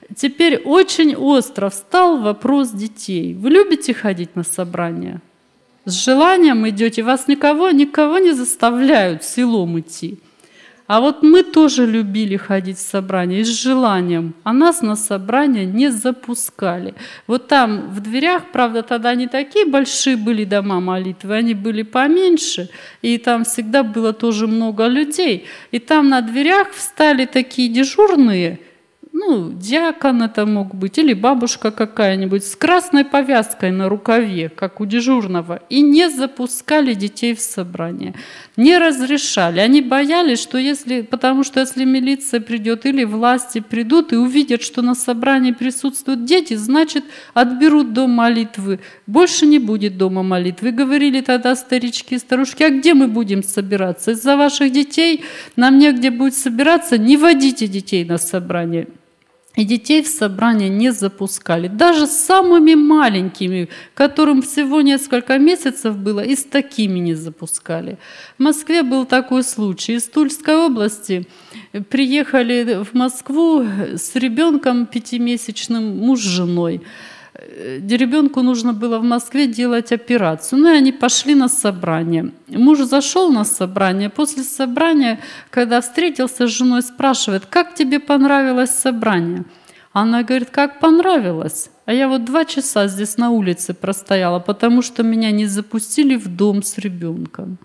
Теперь очень остро встал вопрос детей. Вы любите ходить на собрания? С желанием идете, вас никого не заставляют силом идти. А вот мы тоже любили ходить в собрания и с желанием, а нас на собрания не запускали. Вот там в дверях, правда, тогда не такие большие были дома молитвы, они были поменьше, и там всегда было тоже много людей. И там на дверях встали такие дежурные, диакон это мог быть, или бабушка какая-нибудь с красной повязкой на рукаве, как у дежурного, и не запускали детей в собрание, не разрешали. Они боялись, потому что если милиция придет или власти придут и увидят, что на собрании присутствуют дети, значит, отберут дом молитвы, больше не будет дома молитвы. Говорили тогда старички и старушки, а где мы будем собираться? Из-за ваших детей нам негде будет собираться, не водите детей на собрание. И детей в собрание не запускали. Даже с самыми маленькими, которым всего несколько месяцев было, и с такими не запускали. В Москве был такой случай. Из Тульской области приехали в Москву с ребенком 5-месячным, муж с женой. Ребенку нужно было в Москве делать операцию. И они пошли на собрание. Муж зашел на собрание. После собрания, когда встретился с женой, спрашивает, как тебе понравилось собрание? Она говорит, как понравилось? А я 2 часа здесь на улице простояла, потому что меня не запустили в дом с ребенком.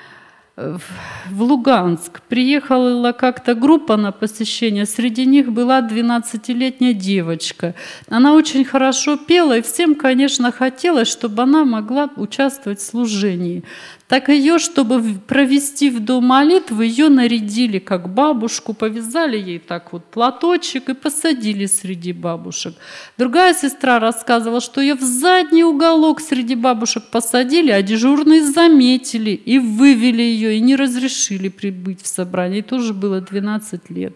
В Луганск приехала как-то группа на посещение, среди них была 12-летняя девочка. Она очень хорошо пела, и всем, конечно, хотелось, чтобы она могла участвовать в служении. Так ее, чтобы провести в дом молитвы, ее нарядили как бабушку, повязали ей так платочек и посадили среди бабушек. Другая сестра рассказывала, что ее в задний уголок среди бабушек посадили, а дежурные заметили и вывели ее, и не разрешили прибыть в собрание. Ей тоже было 12 лет.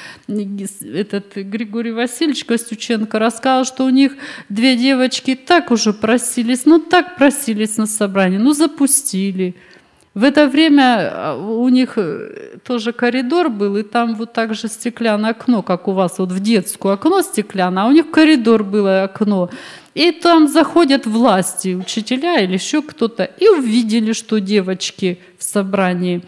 Этот Григорий Васильевич Костюченко рассказал, что у них 2 девочки так уже просились, так просились на собрание, запустили. В это время у них тоже коридор был, и там так же стеклянное окно, как у вас в детскую окно стеклянное, а у них коридор было окно. И там заходят власти, учителя или еще кто-то, и увидели, что девочки в собрании.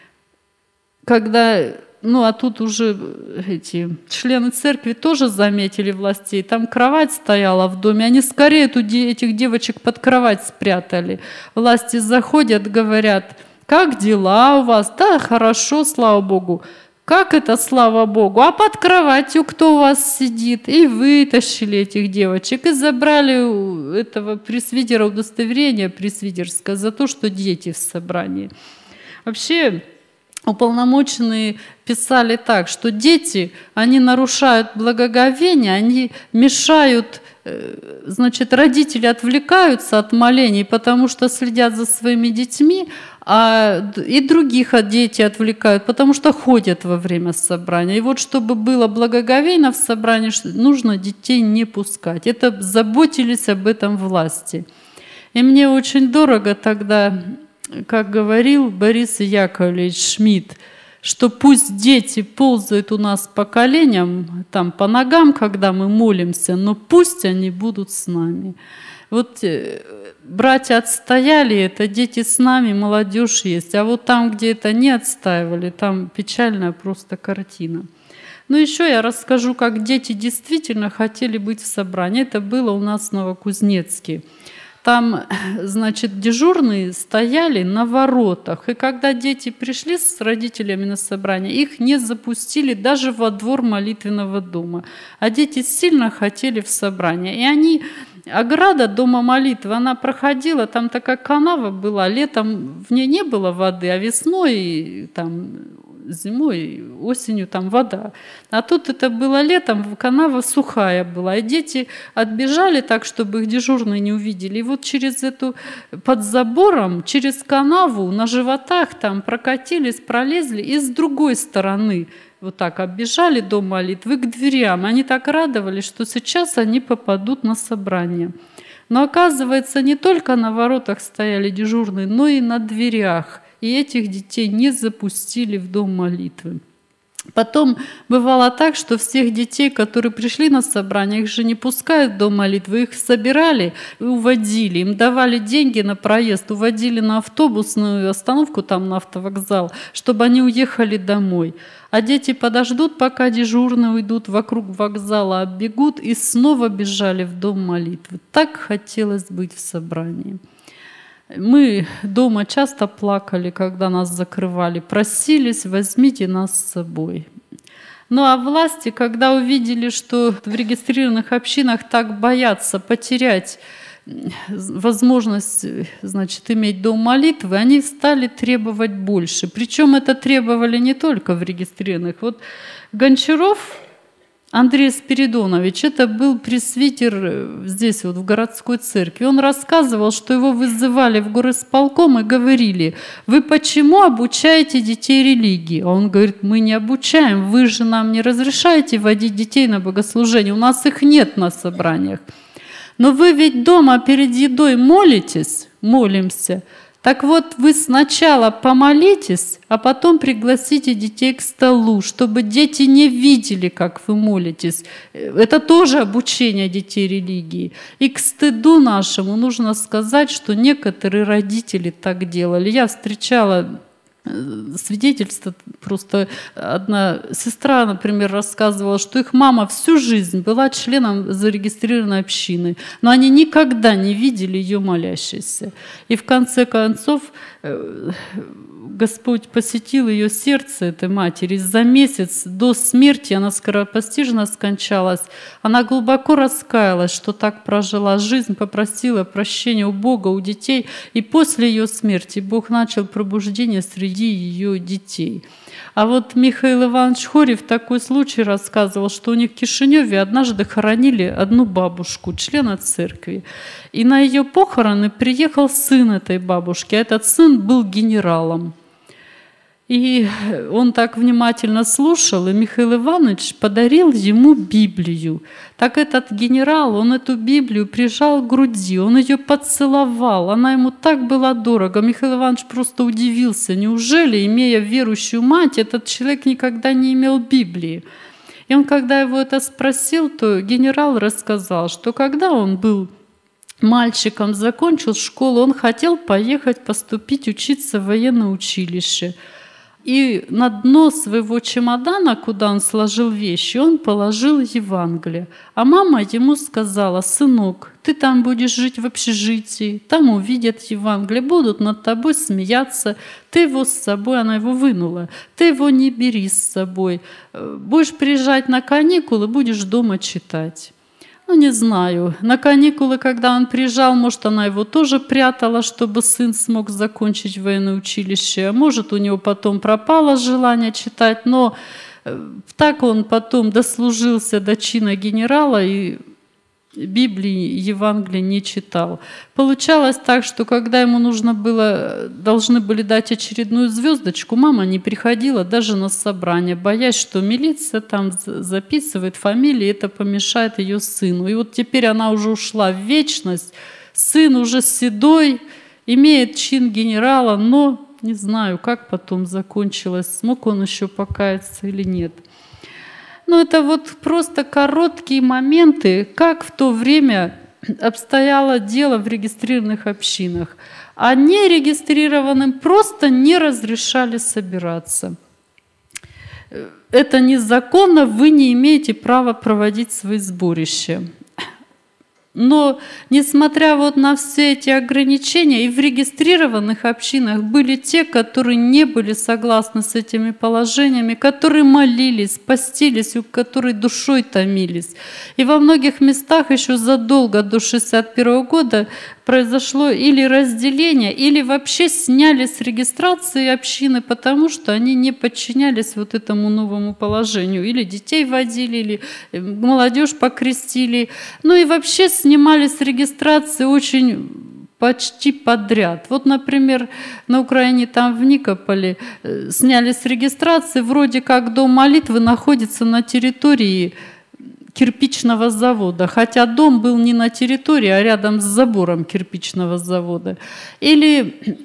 Когда... а тут уже эти члены церкви тоже заметили властей. Там кровать стояла в доме. Они скорее этих девочек под кровать спрятали. Власти заходят, говорят, как дела у вас? Да, хорошо, слава Богу. Как это, слава Богу? А под кроватью кто у вас сидит? И вытащили этих девочек и забрали у этого пресвитера удостоверение пресвитерское за то, что дети в собрании. Вообще... Уполномоченные писали так, что дети, они нарушают благоговение, они мешают, родители отвлекаются от молений, потому что следят за своими детьми, и других дети отвлекают, потому что ходят во время собрания. И чтобы было благоговейно в собрании, нужно детей не пускать. Это заботились об этом власти. И мне очень дорого тогда... Как говорил Борис Яковлевич Шмидт, что пусть дети ползают у нас по коленям, по ногам, когда мы молимся, но пусть они будут с нами. Братья отстояли это, дети с нами, молодежь есть. А там, где это не отстаивали, там печальная просто картина. Еще я расскажу, как дети действительно хотели быть в собрании. Это было у нас в Новокузнецке. Там, дежурные стояли на воротах, и когда дети пришли с родителями на собрание, их не запустили даже во двор молитвенного дома. А дети сильно хотели в собрание. И ограда дома молитвы, она проходила, там такая канава была, летом в ней не было воды, а весной, зимой, осенью там вода. А тут это было летом, канава сухая была. И дети отбежали так, чтобы их дежурные не увидели. И через под забором, через канаву на животах там прокатились, пролезли. И с другой стороны так оббежали дом молитвы к дверям. Они так радовались, что сейчас они попадут на собрание. Но оказывается, не только на воротах стояли дежурные, но и на дверях. И этих детей не запустили в дом молитвы. Потом бывало так, что всех детей, которые пришли на собрание, их же не пускают в дом молитвы, их собирали и уводили, им давали деньги на проезд, уводили на автобусную остановку, там на автовокзал, чтобы они уехали домой. А дети подождут, пока дежурные уйдут вокруг вокзала, оббегут и снова бежали в дом молитвы. Так хотелось быть в собрании. Мы дома часто плакали, когда нас закрывали, просились, возьмите нас с собой. Ну а власти, когда увидели, что в регистрированных общинах так боятся потерять возможность, значит, иметь дом молитвы, они стали требовать больше. Причем это требовали не только в регистрированных. Вот Гончаров Андрей Спиридонович, это был пресвитер здесь, вот в городской церкви. Он рассказывал, что его вызывали в горисполком и говорили: вы почему обучаете детей религии? А он говорит: мы не обучаем, вы же нам не разрешаете водить детей на богослужение, у нас их нет на собраниях. Но вы ведь дома перед едой молитесь, молимся. Так вот, вы сначала помолитесь, а потом пригласите детей к столу, чтобы дети не видели, как вы молитесь. Это тоже обучение детей религии. И к стыду нашему нужно сказать, что некоторые родители так делали. Я встречала свидетельство, просто одна сестра, например, рассказывала, что их мама всю жизнь была членом зарегистрированной общины, но они никогда не видели ее молящейся. И в конце концов Господь посетил ее сердце, этой матери. За месяц до смерти, она скоропостижно скончалась, она глубоко раскаялась, что так прожила жизнь, попросила прощения у Бога, у детей. И после ее смерти Бог начал пробуждение среди ее детей. А вот Михаил Иванович Хорев такой случай рассказывал, что у них в Кишиневе однажды хоронили одну бабушку, члена церкви. И на ее похороны приехал сын этой бабушки, а этот сын был генералом. И он так внимательно слушал, и Михаил Иванович подарил ему Библию. Так этот генерал, он эту Библию прижал к груди, он ее поцеловал, она ему так была дорого. Михаил Иванович просто удивился, неужели, имея верующую мать, этот человек никогда не имел Библии? И он, когда его это спросил, то генерал рассказал, что когда он был мальчиком, закончил школу, он хотел поехать поступить учиться в военное училище. И на дно своего чемодана, куда он сложил вещи, он положил Евангелие. А мама ему сказала: сынок, ты там будешь жить в общежитии, там увидят Евангелие, будут над тобой смеяться, ты его с собой, она его вынула, ты его не бери с собой, будешь приезжать на каникулы, будешь дома читать. Ну, не знаю. На каникулы, когда он приезжал, может, она его тоже прятала, чтобы сын смог закончить военное училище. А может, у него потом пропало желание читать. Но так он потом дослужился до чина генерала и Библии, Евангелия не читал. Получалось так, что когда ему должны были дать очередную звездочку, мама не приходила даже на собрание, боясь, что милиция там записывает фамилии, это помешает ее сыну. И вот теперь она уже ушла в вечность, сын уже седой, имеет чин генерала, но не знаю, как потом закончилось, смог он еще покаяться или нет. Но это вот просто короткие моменты, как в то время обстояло дело в регистрированных общинах. А нерегистрированным просто не разрешали собираться. Это незаконно, вы не имеете права проводить свои сборища. Но, несмотря вот на все эти ограничения, и в регистрированных общинах были те, которые не были согласны с этими положениями, которые молились, постились, у которых душой томились. И во многих местах еще задолго до 1961 года произошло или разделение, или вообще сняли с регистрации общины, потому что они не подчинялись вот этому новому положению. Или детей водили, или молодежь покрестили. Ну и вообще снимали с регистрации очень почти подряд. Вот, например, на Украине, там в Никополе, сняли с регистрации, вроде как дом молитвы находится на территории кирпичного завода, хотя дом был не на территории, а рядом с забором кирпичного завода. Или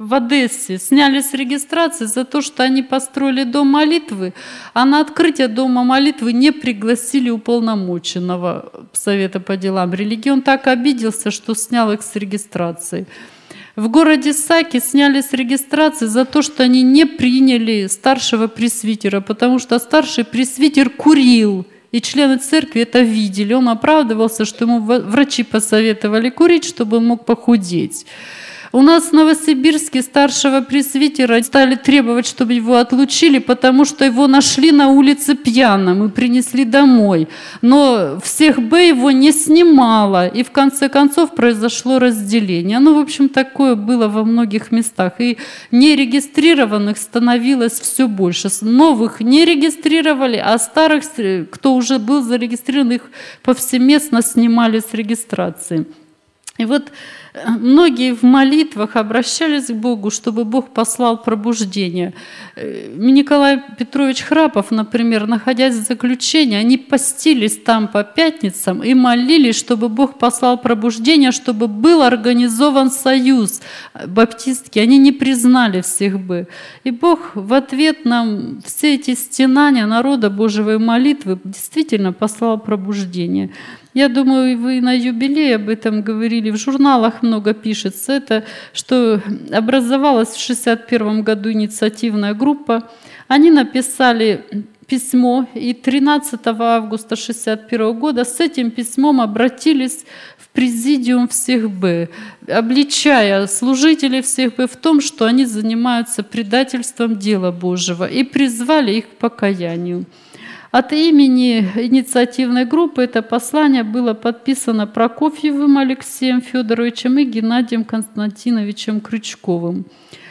в Одессе сняли с регистрации за то, что они построили дом молитвы, а на открытие дома молитвы не пригласили уполномоченного Совета по делам религии. Он так обиделся, что снял их с регистрации. В городе Саки сняли с регистрации за то, что они не приняли старшего пресвитера, потому что старший пресвитер курил. И члены церкви это видели. Он оправдывался, что ему врачи посоветовали курить, чтобы он мог похудеть. У нас в Новосибирске старшего пресвитера стали требовать, чтобы его отлучили, потому что его нашли на улице пьяным и принесли домой. Но всех Б его не снимало, и в конце концов произошло разделение. Ну, в общем, такое было во многих местах. И нерегистрированных становилось все больше. Новых не регистрировали, а старых, кто уже был зарегистрирован, их повсеместно снимали с регистрации. И вот многие в молитвах обращались к Богу, чтобы Бог послал пробуждение. Николай Петрович Храпов, например, находясь в заключении, они постились там по пятницам и молились, чтобы Бог послал пробуждение, чтобы был организован союз баптистский. Они не признали всех бы. И Бог в ответ на все эти стенания народа Божьего и молитвы действительно послал пробуждение. Я думаю, вы на юбилее об этом говорили, в журналах много пишется. Это, что образовалась в 1961 году инициативная группа. Они написали письмо, и 13 августа 1961 года с этим письмом обратились в президиум всех Б, обличая служителей всех Б в том, что они занимаются предательством дела Божьего, и призвали их к покаянию. От имени инициативной группы это послание было подписано Прокофьевым Алексеем Федоровичем и Геннадием Константиновичем Крючковым.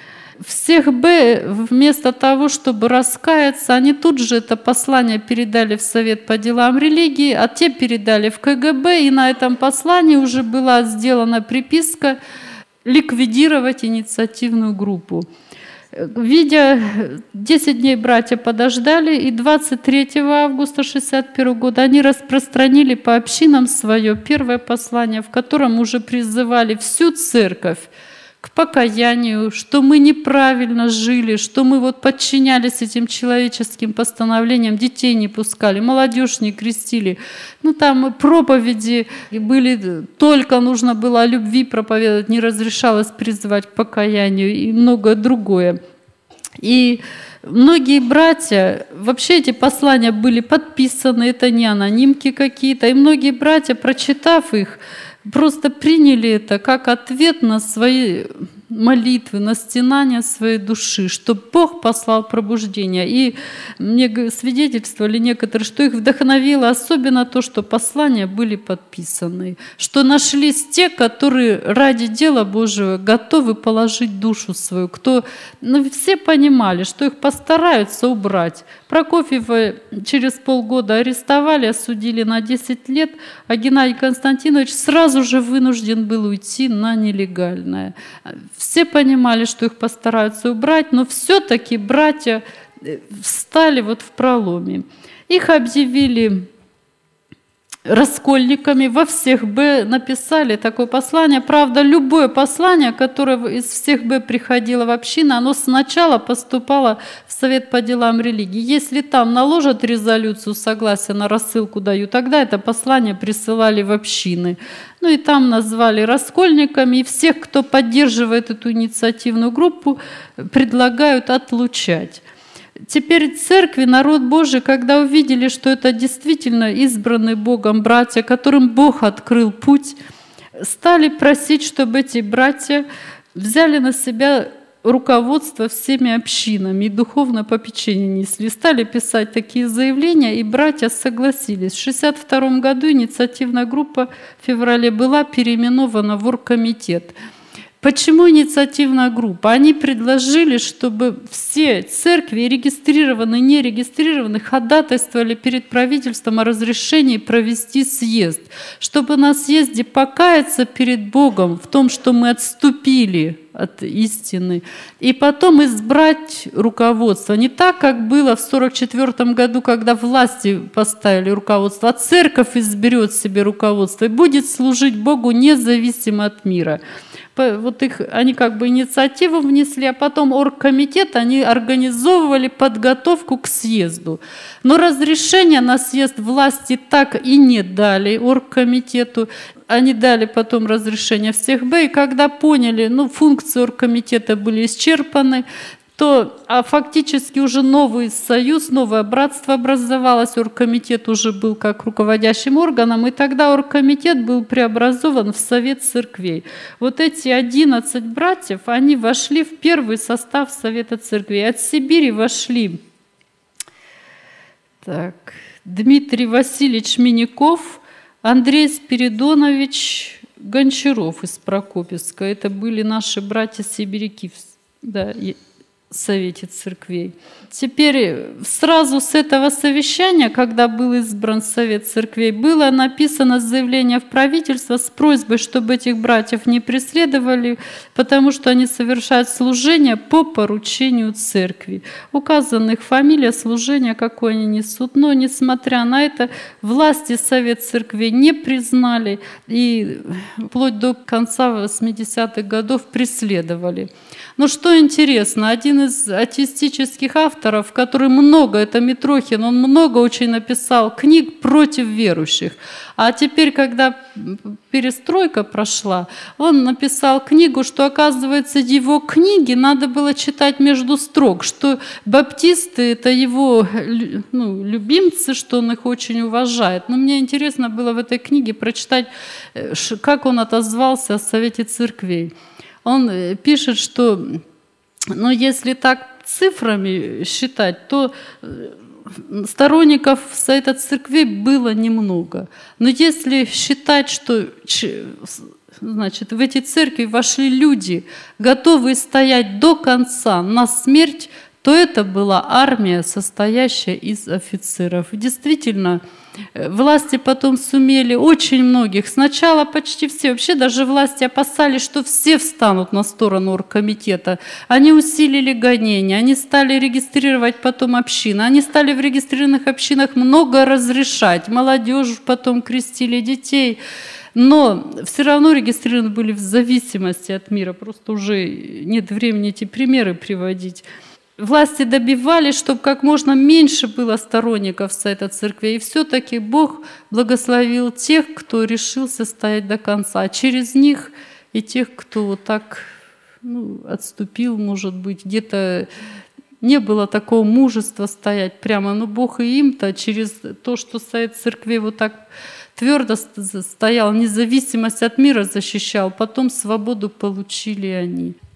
Всех Б вместо того, чтобы раскаяться, они тут же это послание передали в Совет по делам религии, а те передали в КГБ, и на этом послании уже была сделана приписка ликвидировать инициативную группу. Видя, 10 дней братья подождали, и 23 августа 1961 года они распространили по общинам свое первое послание, в котором уже призывали всю церковь к покаянию, что мы неправильно жили, что мы вот подчинялись этим человеческим постановлениям, детей не пускали, молодежь не крестили. Ну там проповеди были, только нужно было о любви проповедовать, не разрешалось призывать к покаянию и многое другое. И многие братья, вообще эти послания были подписаны, это не анонимки какие-то, и многие братья, прочитав их, просто приняли это как ответ на свои молитвы, на стенания своей души, что Бог послал пробуждение. И мне свидетельствовали некоторые, что их вдохновило особенно то, что послания были подписаны, что нашлись те, которые ради дела Божьего готовы положить душу свою, кто, все понимали, что их постараются убрать. Прокофьева через полгода арестовали, осудили на 10 лет, а Геннадий Константинович сразу же вынужден был уйти на нелегальное. Все понимали, что их постараются убрать, но все-таки братья встали вот в проломе. Их объявили раскольниками, во всех Б написали такое послание. Правда, любое послание, которое из всех Б приходило в общину, оно сначала поступало в Совет по делам религии. Если там наложат резолюцию согласия, на рассылку дают, тогда это послание присылали в общины. Ну и там назвали раскольниками, и всех, кто поддерживает эту инициативную группу, предлагают отлучать. Теперь церкви, народ Божий, когда увидели, что это действительно избранные Богом братья, которым Бог открыл путь, стали просить, чтобы эти братья взяли на себя руководство всеми общинами и духовное попечение несли. Стали писать такие заявления, и братья согласились. В 1962 году инициативная группа в феврале была переименована в оргкомитет. Почему инициативная группа? Они предложили, чтобы все церкви, регистрированные и нерегистрированные, ходатайствовали перед правительством о разрешении провести съезд, чтобы на съезде покаяться перед Богом в том, что мы отступили от истины, и потом избрать руководство. Не так, как было в 1944 году, когда власти поставили руководство, а церковь изберет себе руководство и будет служить Богу независимо от мира. Вот они как бы инициативу внесли, а потом оргкомитет, они организовывали подготовку к съезду. Но разрешение на съезд власти так и не дали оргкомитету. Они дали потом разрешение в Сехбе, и когда поняли, функции оргкомитета были исчерпаны, а фактически уже новый союз, новое братство образовалось, оргкомитет уже был как руководящим органом, и тогда оргкомитет был преобразован в Совет церквей. Вот эти 11 братьев, они вошли в первый состав Совета церквей. От Сибири вошли Дмитрий Васильевич Миняков, Андрей Спиридонович Гончаров из Прокопьевска. Это были наши братья-сибиряки, в Совете церквей. Теперь сразу с этого совещания, когда был избран Совет церквей, было написано заявление в правительство с просьбой, чтобы этих братьев не преследовали, потому что они совершают служение по поручению церкви. Указана их фамилия, служение, какое они несут. Но, несмотря на это, власти Совет церквей не признали и вплоть до конца 80-х годов преследовали. Но что интересно, один из атеистических авторов, который много, это Митрохин, он много очень написал книг против верующих. А теперь, когда перестройка прошла, он написал книгу, что, оказывается, его книги надо было читать между строк, что баптисты – это его любимцы, что он их очень уважает. Но мне интересно было в этой книге прочитать, как он отозвался о Совете церквей. Он пишет, что если так цифрами считать, то сторонников Совета церквей было немного. Но если считать, что в эти церкви вошли люди, готовые стоять до конца на смерть, то это была армия, состоящая из офицеров. Действительно, власти потом сумели очень многих, сначала почти все, вообще даже власти опасались, что все встанут на сторону оргкомитета. Они усилили гонения, они стали регистрировать потом общины, они стали в регистрированных общинах много разрешать, молодежь потом крестили детей. Но все равно регистрированы были в зависимости от мира, просто уже нет времени эти примеры приводить. Власти добивались, чтобы как можно меньше было сторонников Совета церкви. И все-таки Бог благословил тех, кто решился стоять до конца. А через них и тех, кто вот так отступил, может быть, где-то не было такого мужества стоять прямо. Но Бог и им-то через то, что Совет церкви вот так твердо стоял, независимость от мира защищал, потом свободу получили они.